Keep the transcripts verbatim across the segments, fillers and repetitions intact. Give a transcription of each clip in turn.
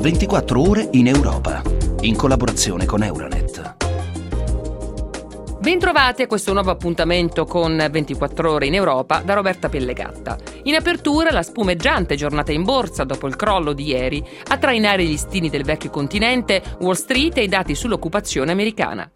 ventiquattro ore in Europa, in collaborazione con Euronet. Bentrovati a questo nuovo appuntamento con ventiquattro ore in Europa da Roberta Pellegatta. In apertura la spumeggiante giornata in borsa dopo il crollo di ieri, a trainare gli stini del vecchio continente, Wall Street e i dati sull'occupazione americana.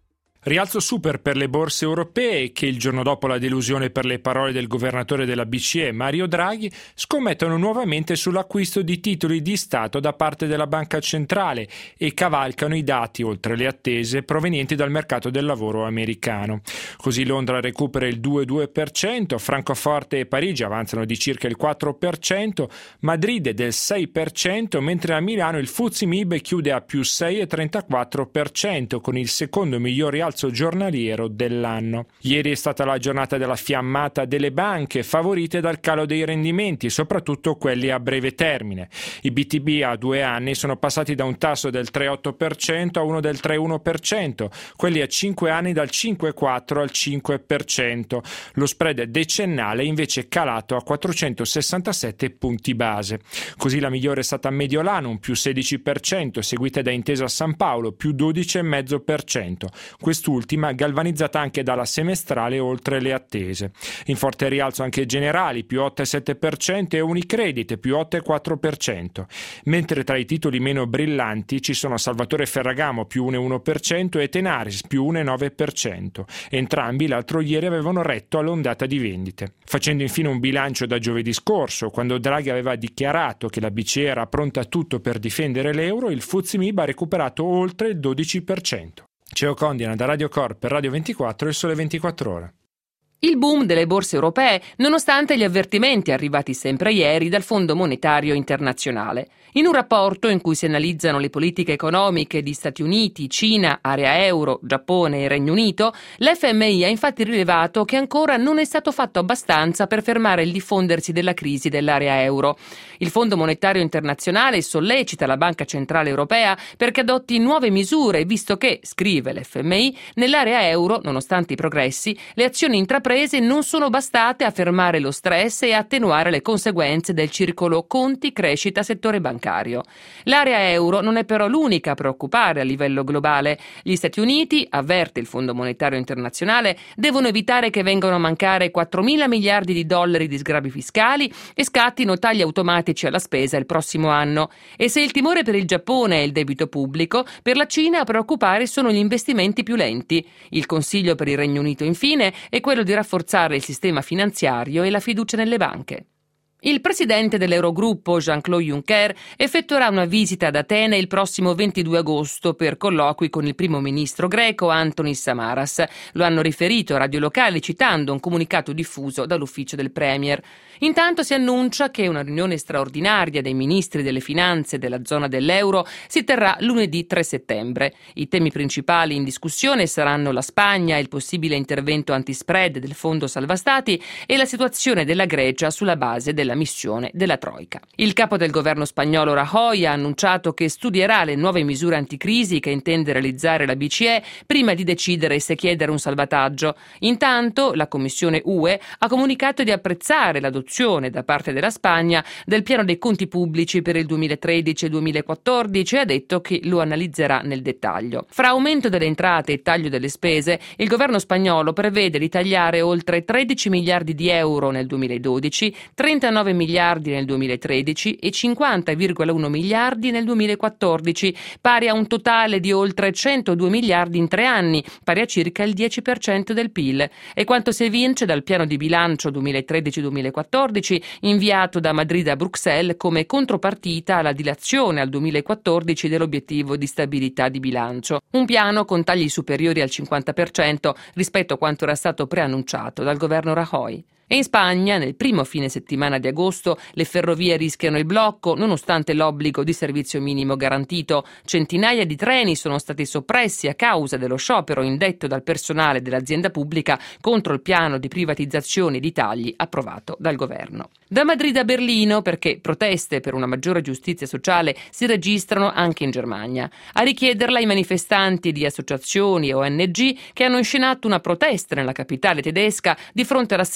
Rialzo super per le borse europee che il giorno dopo la delusione per le parole del governatore della B C E Mario Draghi scommettono nuovamente sull'acquisto di titoli di Stato da parte della Banca Centrale e cavalcano i dati, oltre le attese, provenienti dal mercato del lavoro americano. Così Londra recupera il due virgola due per cento, Francoforte e Parigi avanzano di circa il quattro per cento, Madrid del sei per cento, mentre a Milano il F T S E M I B chiude a più sei virgola trentaquattro per cento con il secondo miglior rialzo giornaliero dell'anno. Ieri è stata la giornata della fiammata delle banche, favorite dal calo dei rendimenti, soprattutto quelli a breve termine. I B T B a due anni sono passati da un tasso del tre virgola otto per cento a uno del tre virgola uno per cento, quelli a cinque anni dal cinque virgola quattro al cinque per cento. Lo spread decennale è invece calato a quattrocentosessantasette punti base. Così la migliore è stata Mediolanum, più sedici per cento, seguita da Intesa San Paolo, più dodici virgola cinque per cento. Quest'ultima galvanizzata anche dalla semestrale oltre le attese. In forte rialzo anche Generali, più otto virgola sette per cento, e Unicredit, più otto virgola quattro per cento. Mentre tra i titoli meno brillanti ci sono Salvatore Ferragamo, più uno virgola uno per cento, e Tenaris, più uno virgola nove per cento. Entrambi l'altro ieri avevano retto all'ondata di vendite. Facendo infine un bilancio da giovedì scorso, quando Draghi aveva dichiarato che la B C E era pronta a tutto per difendere l'euro, il F T S E M I B ha recuperato oltre il dodici per cento. Ceo Condina da Radio Corp per Radio ventiquattro e Sole ventiquattro Ore. Il boom delle borse europee, nonostante gli avvertimenti arrivati sempre ieri dal Fondo Monetario Internazionale. In un rapporto in cui si analizzano le politiche economiche di Stati Uniti, Cina, area euro, Giappone e Regno Unito, l'F M I ha infatti rilevato che ancora non è stato fatto abbastanza per fermare il diffondersi della crisi dell'area euro. Il Fondo Monetario Internazionale sollecita la Banca Centrale Europea perché adotti nuove misure, visto che, scrive l'F M I, nell'area euro, nonostante i progressi, le azioni intraprese non sono bastate a fermare lo stress e a attenuare le conseguenze del circolo conti-crescita settore bancario. L'area euro non è però l'unica a preoccupare a livello globale. Gli Stati Uniti, avverte il Fondo Monetario Internazionale, devono evitare che vengano a mancare quattromila miliardi di dollari di sgravi fiscali e scattino tagli automatici alla spesa il prossimo anno. E se il timore per il Giappone è il debito pubblico, per la Cina a preoccupare sono gli investimenti più lenti. Il Consiglio per il Regno Unito, infine, è quello di rafforzare il sistema finanziario e la fiducia nelle banche. Il presidente dell'Eurogruppo, Jean-Claude Juncker, effettuerà una visita ad Atene il prossimo ventidue agosto per colloqui con il primo ministro greco Antonis Samaras. Lo hanno riferito a radio locali citando un comunicato diffuso dall'ufficio del Premier. Intanto si annuncia che una riunione straordinaria dei ministri delle finanze della zona dell'euro si terrà lunedì tre settembre. I temi principali in discussione saranno la Spagna, il possibile intervento antispread del Fondo Salva Stati e la situazione della Grecia sulla base della la missione della Troika. Il capo del governo spagnolo Rajoy ha annunciato che studierà le nuove misure anticrisi che intende realizzare la B C E prima di decidere se chiedere un salvataggio. Intanto la Commissione U E ha comunicato di apprezzare l'adozione da parte della Spagna del piano dei conti pubblici per il duemilatredici e duemilaquattordici e ha detto che lo analizzerà nel dettaglio. Fra aumento delle entrate e taglio delle spese, il governo spagnolo prevede di tagliare oltre tredici miliardi di euro nel duemiladodici, trentanove miliardi nel duemilatredici e cinquanta virgola uno miliardi nel duemilaquattordici, pari a un totale di oltre centodue miliardi in tre anni, pari a circa il dieci per cento del P I L. È quanto si evince dal piano di bilancio duemilatredici duemilaquattordici inviato da Madrid a Bruxelles come contropartita alla dilazione al duemilaquattordici dell'obiettivo di stabilità di bilancio. Un piano con tagli superiori al cinquanta per cento rispetto a quanto era stato preannunciato dal governo Rajoy. E in Spagna, nel primo fine settimana di agosto, le ferrovie rischiano il blocco, nonostante l'obbligo di servizio minimo garantito. Centinaia di treni sono stati soppressi a causa dello sciopero indetto dal personale dell'azienda pubblica contro il piano di privatizzazione e di tagli approvato dal governo. Da Madrid a Berlino, perché proteste per una maggiore giustizia sociale si registrano anche in Germania. A richiederla i manifestanti di associazioni e O N G che hanno inscenato una protesta nella capitale tedesca di fronte alla sede della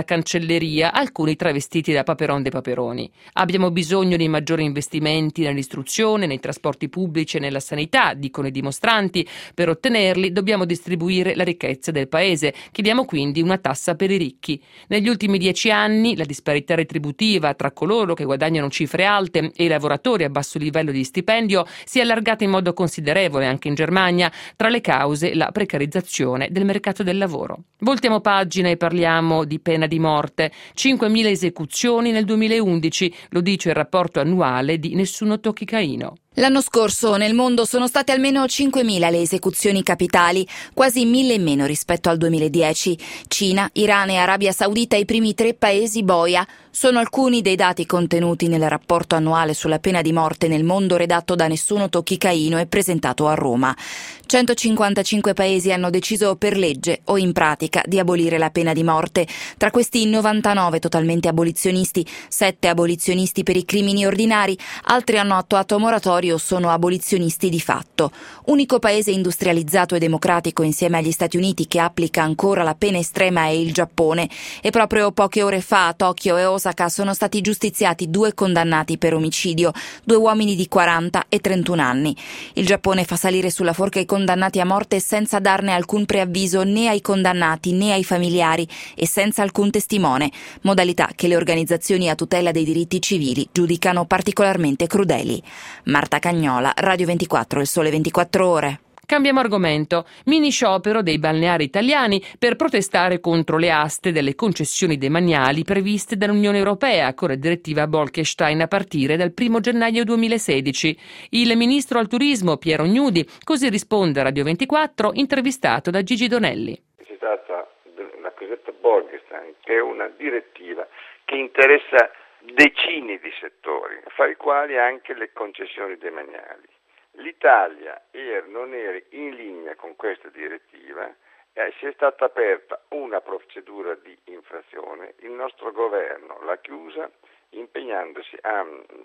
cancelleria, alcuni travestiti da Paperon dei Paperoni. Abbiamo bisogno di maggiori investimenti nell'istruzione, nei trasporti pubblici e nella sanità, dicono i dimostranti. Per ottenerli dobbiamo distribuire la ricchezza del paese. Chiediamo quindi una tassa per i ricchi. Negli ultimi dieci anni la disparità retributiva tra coloro che guadagnano cifre alte e i lavoratori a basso livello di stipendio si è allargata in modo considerevole anche in Germania, tra le cause la precarizzazione del mercato del lavoro. Voltiamo pagina e parliamo di pena di morte. cinquemila esecuzioni nel duemilaundici, lo dice il rapporto annuale di Nessuno tocchi Caino. L'anno scorso nel mondo sono state almeno cinquemila le esecuzioni capitali, quasi mille in meno rispetto al duemiladieci. Cina, Iran e Arabia Saudita i primi tre paesi boia. Sono alcuni dei dati contenuti nel rapporto annuale sulla pena di morte nel mondo redatto da Nessuno tocchi Caino e presentato a Roma. centocinquantacinque paesi hanno deciso per legge o in pratica di abolire la pena di morte. Tra questi novantanove totalmente abolizionisti, sette abolizionisti per i crimini ordinari, altri hanno attuato moratorie o sono abolizionisti di fatto. Unico paese industrializzato e democratico insieme agli Stati Uniti che applica ancora la pena estrema è il Giappone, e proprio poche ore fa a Tokyo e Osaka sono stati giustiziati due condannati per omicidio, due uomini di quaranta e trentuno anni. Il Giappone fa salire sulla forca i condannati a morte senza darne alcun preavviso né ai condannati né ai familiari e senza alcun testimone, modalità che le organizzazioni a tutela dei diritti civili giudicano particolarmente crudeli. Marta Cagnola, Radio ventiquattro, Il Sole ventiquattro Ore. Cambiamo argomento. Mini sciopero dei balneari italiani per protestare contro le aste delle concessioni demaniali previste dall'Unione Europea con la direttiva Bolkestein a partire dal primo gennaio duemilasedici. Il ministro al turismo Piero Gnudi così risponde a Radio ventiquattro, intervistato da Gigi Donelli. Si tratta della cosiddetta Bolkestein, che è una direttiva che interessa decine di settori, fra i quali anche le concessioni demaniali. L'Italia era, non era in linea con questa direttiva e si è stata aperta una procedura di infrazione. Il nostro governo l'ha chiusa impegnandosi a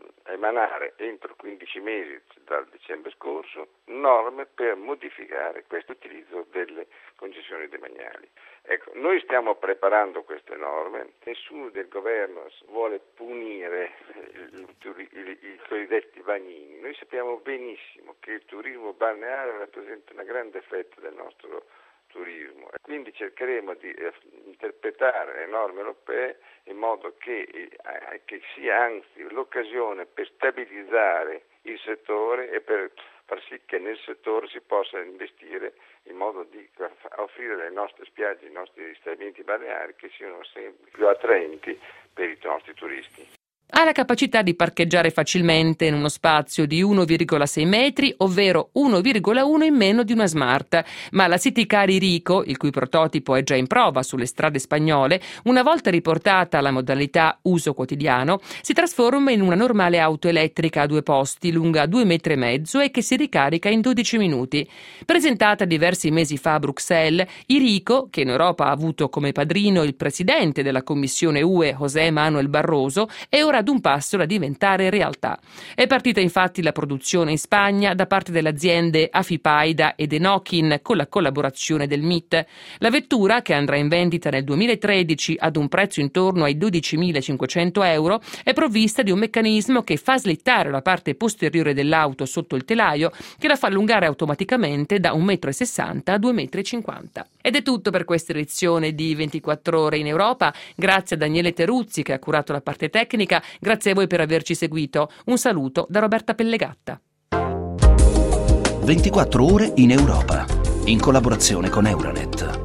emanare entro quindici mesi dal dicembre scorso norme per modificare questo utilizzo delle concessioni demaniali. Ecco, noi stiamo preparando queste norme, nessuno del governo vuole punire i, i, i cosiddetti bagnini. Noi sappiamo benissimo che il turismo balneare rappresenta una grande fetta del nostro turismo e quindi cercheremo di eh, interpretare le norme europee in modo che, eh, che sia anzi l'occasione per stabilizzare il settore e per far sì che nel settore si possa investire in modo di offrire le nostre spiagge, i nostri stabilimenti balneari che siano sempre più attraenti per i nostri turisti. Ha la capacità di parcheggiare facilmente in uno spazio di uno virgola sei metri, ovvero uno virgola uno in meno di una Smart, ma la City Car Irico, il cui prototipo è già in prova sulle strade spagnole, una volta riportata alla modalità uso quotidiano, si trasforma in una normale auto elettrica a due posti, lunga due metri e mezzo e che si ricarica in dodici minuti. Presentata diversi mesi fa a Bruxelles, Irico, che in Europa ha avuto come padrino il presidente della Commissione U E, José Manuel Barroso, è ora ad un passo da diventare realtà. È partita infatti la produzione in Spagna da parte delle aziende Afipaida ed Enokin con la collaborazione del M I T. La vettura, che andrà in vendita nel duemilatredici ad un prezzo intorno ai dodicimilacinquecento euro, è provvista di un meccanismo che fa slittare la parte posteriore dell'auto sotto il telaio, che la fa allungare automaticamente da un metro e sessanta a due metri e cinquanta. Ed è tutto per questa edizione di ventiquattro ore in Europa. Grazie a Daniele Teruzzi che ha curato la parte tecnica. Grazie a voi per averci seguito. Un saluto da Roberta Pellegatta. ventiquattro ore in Europa, in collaborazione con Euronet.